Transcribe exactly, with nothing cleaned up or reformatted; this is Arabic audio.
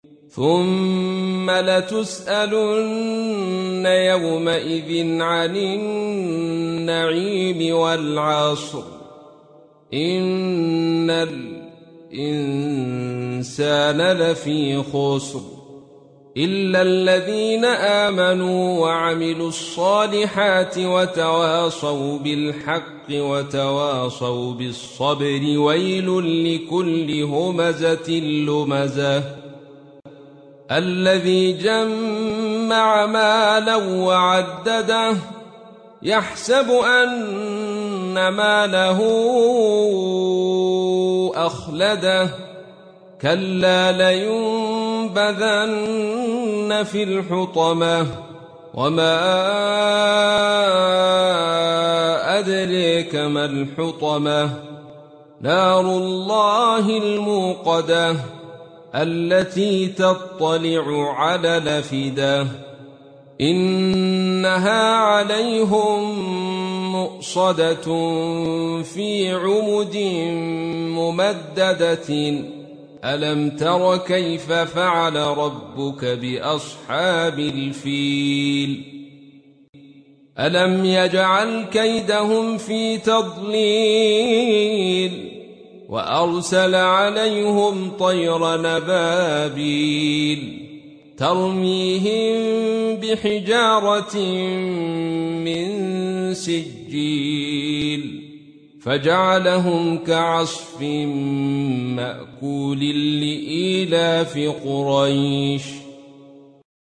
ثم لتسألن يومئذ عن النعيم والعصر إن الإنسان لفي خسر إلا الذين آمنوا وعملوا الصالحات وتواصوا بالحق وتواصوا بالصبر ويل لكل همزة لمزة الذي جمع مالا وعدده يحسب أن ماله أخلده كلا لينبذن في الحطمة وما أدريك ما الحطمة نار الله الموقدة التي تطلع على الأفئدة إنها عليهم مؤصدة في عمد ممددة ألم تر كيف فعل ربك بأصحاب الفيل ألم يجعل كيدهم في تضليل وأرسل عليهم طيرا أبابيل ترميهم بحجارة من سجيل فجعلهم كعصف مأكول لإيلاف قريش